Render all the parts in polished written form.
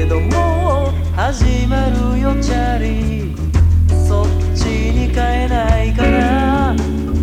けどもう始まるよチャリ、そっちに変えないかな。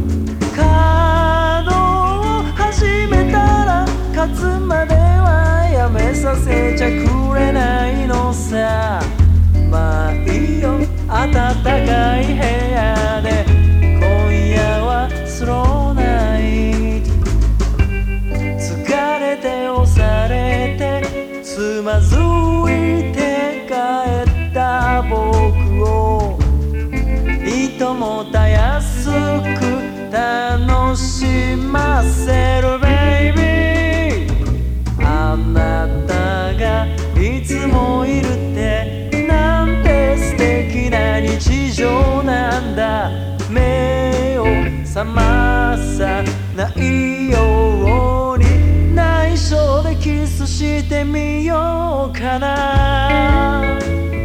稼働を始めたら勝つまではやめさせちゃくれないのさ。まあいいよ暖かい部屋で今夜はスローナイト。疲れて押されてつまずいて帰った僕をいともたやすく楽しませるベイビー。あなたがいつもいるってなんて素敵な日常なんだ。目を覚まさないように内緒でキスしてみようかな。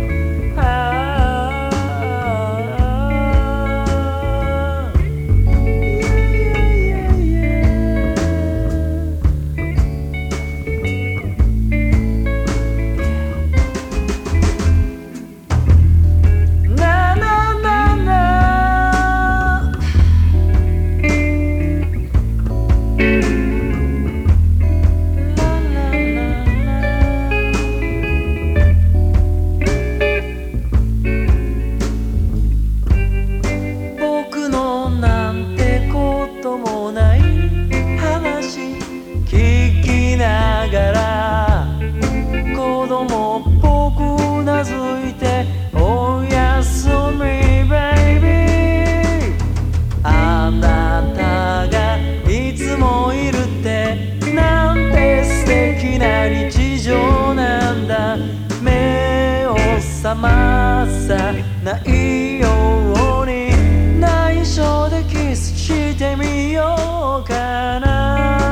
覚まさないように内緒でキスしてみようかな。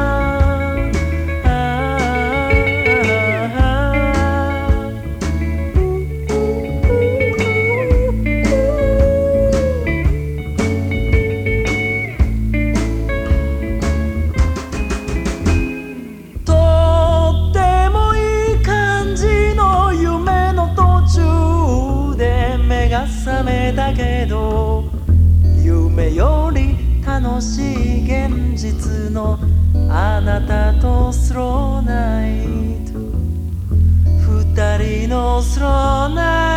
覚めたけど夢より楽しい現実のあなたとスローナイト、二人のスローナイト。